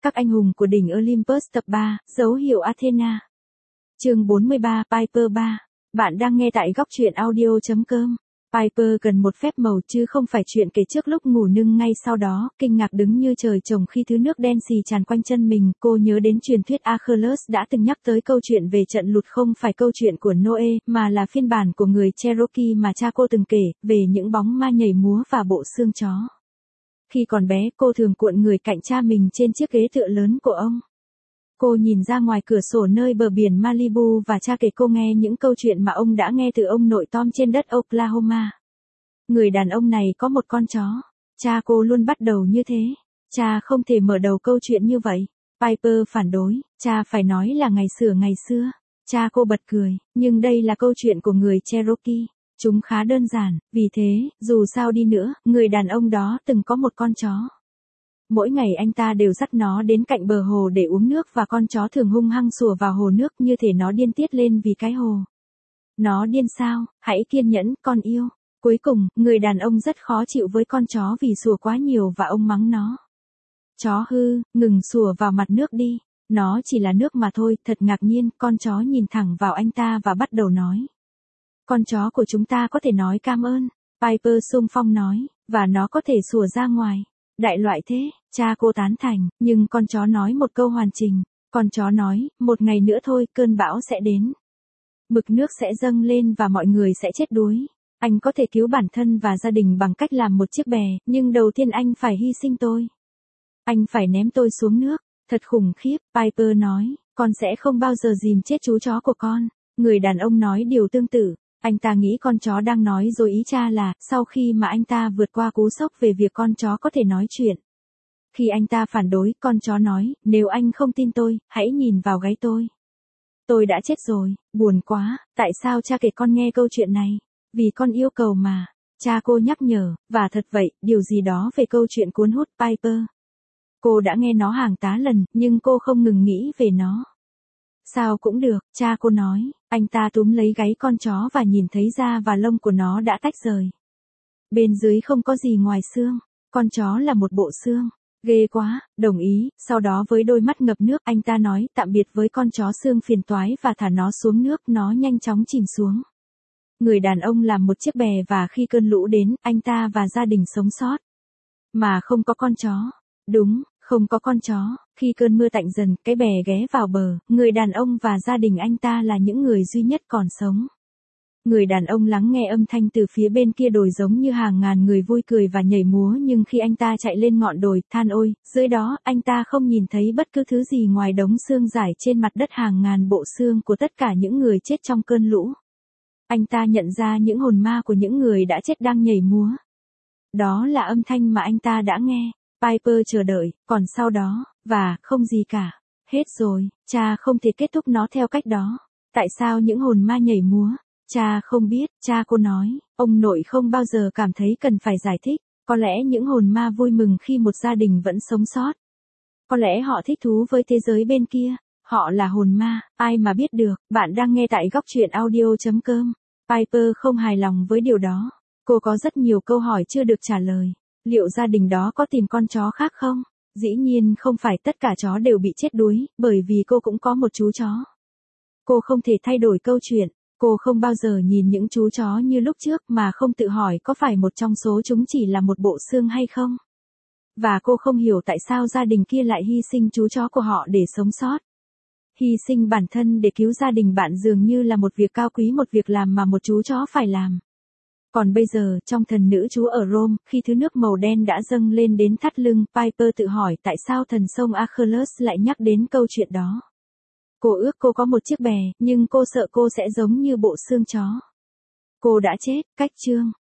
Các anh hùng của đỉnh Olympus tập 3, dấu hiệu Athena. Chương 43, Piper 3. Bạn đang nghe tại góc truyện audio.com. Piper cần một phép màu chứ không phải chuyện kể trước lúc ngủ nương ngay sau đó, kinh ngạc đứng như trời trồng khi thứ nước đen xì tràn quanh chân mình. Cô nhớ đến truyền thuyết Achilles đã từng nhắc tới câu chuyện về trận lụt, không phải câu chuyện của Noe, mà là phiên bản của người Cherokee mà cha cô từng kể, về những bóng ma nhảy múa và bộ xương chó. Khi còn bé, cô thường cuộn người cạnh cha mình trên chiếc ghế tựa lớn của ông. Cô nhìn ra ngoài cửa sổ nơi bờ biển Malibu và cha kể cô nghe những câu chuyện mà ông đã nghe từ ông nội Tom trên đất Oklahoma. Người đàn ông này có một con chó. Cha cô luôn bắt đầu như thế. Cha không thể mở đầu câu chuyện như vậy. Piper phản đối, cha phải nói là ngày xưa. Cha cô bật cười, nhưng đây là câu chuyện của người Cherokee. Chúng khá đơn giản, vì thế, dù sao đi nữa, người đàn ông đó từng có một con chó. Mỗi ngày anh ta đều dắt nó đến cạnh bờ hồ để uống nước và con chó thường hung hăng sủa vào hồ nước như thể nó điên tiết lên vì cái hồ. Nó điên sao, hãy kiên nhẫn, con yêu. Cuối cùng, người đàn ông rất khó chịu với con chó vì sủa quá nhiều và ông mắng nó. Chó hư, ngừng sủa vào mặt nước đi. Nó chỉ là nước mà thôi. Thật ngạc nhiên, con chó nhìn thẳng vào anh ta và bắt đầu nói. Con chó của chúng ta có thể nói cảm ơn. Piper xung phong nói, và nó có thể sủa ra ngoài. Đại loại thế, cha cô tán thành, nhưng con chó nói một câu hoàn chỉnh. Con chó nói, một ngày nữa thôi, cơn bão sẽ đến. Mực nước sẽ dâng lên và mọi người sẽ chết đuối. Anh có thể cứu bản thân và gia đình bằng cách làm một chiếc bè, nhưng đầu tiên anh phải hy sinh tôi. Anh phải ném tôi xuống nước. Thật khủng khiếp, Piper nói, con sẽ không bao giờ dìm chết chú chó của con. Người đàn ông nói điều tương tự. Anh ta nghĩ con chó đang nói dối ý cha là, sau khi mà anh ta vượt qua cú sốc về việc con chó có thể nói chuyện. Khi anh ta phản đối, con chó nói, nếu anh không tin tôi, hãy nhìn vào gáy tôi. Tôi đã chết rồi, buồn quá, tại sao cha kể con nghe câu chuyện này? Vì con yêu cầu mà. Cha cô nhắc nhở, và thật vậy, điều gì đó về câu chuyện cuốn hút Piper. Cô đã nghe nó hàng tá lần, nhưng cô không ngừng nghĩ về nó. Sao cũng được, cha cô nói. Anh ta túm lấy gáy con chó và nhìn thấy da và lông của nó đã tách rời. Bên dưới không có gì ngoài xương. Con chó là một bộ xương. Ghê quá, đồng ý. Sau đó với đôi mắt ngập nước, anh ta nói tạm biệt với con chó xương phiền toái và thả nó xuống nước. Nó nhanh chóng chìm xuống. Người đàn ông làm một chiếc bè và khi cơn lũ đến, anh ta và gia đình sống sót. Mà không có con chó. Đúng, không có con chó. Khi cơn mưa tạnh dần, cái bè ghé vào bờ, người đàn ông và gia đình anh ta là những người duy nhất còn sống. Người đàn ông lắng nghe âm thanh từ phía bên kia đồi giống như hàng ngàn người vui cười và nhảy múa, nhưng khi anh ta chạy lên ngọn đồi, than ôi, dưới đó, anh ta không nhìn thấy bất cứ thứ gì ngoài đống xương rải trên mặt đất, hàng ngàn bộ xương của tất cả những người chết trong cơn lũ. Anh ta nhận ra những hồn ma của những người đã chết đang nhảy múa. Đó là âm thanh mà anh ta đã nghe. Piper chờ đợi, còn sau đó, và, không gì cả. Hết rồi, cha không thể kết thúc nó theo cách đó. Tại sao những hồn ma nhảy múa? Cha không biết, cha cô nói, ông nội không bao giờ cảm thấy cần phải giải thích. Có lẽ những hồn ma vui mừng khi một gia đình vẫn sống sót. Có lẽ họ thích thú với thế giới bên kia. Họ là hồn ma, ai mà biết được. Bạn đang nghe tại góc truyện audio.com. Piper không hài lòng với điều đó. Cô có rất nhiều câu hỏi chưa được trả lời. Liệu gia đình đó có tìm con chó khác không? Dĩ nhiên không phải tất cả chó đều bị chết đuối, bởi vì cô cũng có một chú chó. Cô không thể thay đổi câu chuyện. Cô không bao giờ nhìn những chú chó như lúc trước mà không tự hỏi có phải một trong số chúng chỉ là một bộ xương hay không. Và cô không hiểu tại sao gia đình kia lại hy sinh chú chó của họ để sống sót. Hy sinh bản thân để cứu gia đình bạn dường như là một việc cao quý, một việc làm mà một chú chó phải làm. Còn bây giờ, trong Thần nữ Chúa ở Rome, khi thứ nước màu đen đã dâng lên đến thắt lưng, Piper tự hỏi tại sao thần sông Achilles lại nhắc đến câu chuyện đó. Cô ước cô có một chiếc bè, nhưng cô sợ cô sẽ giống như bộ xương chó. Cô đã chết, cách chương.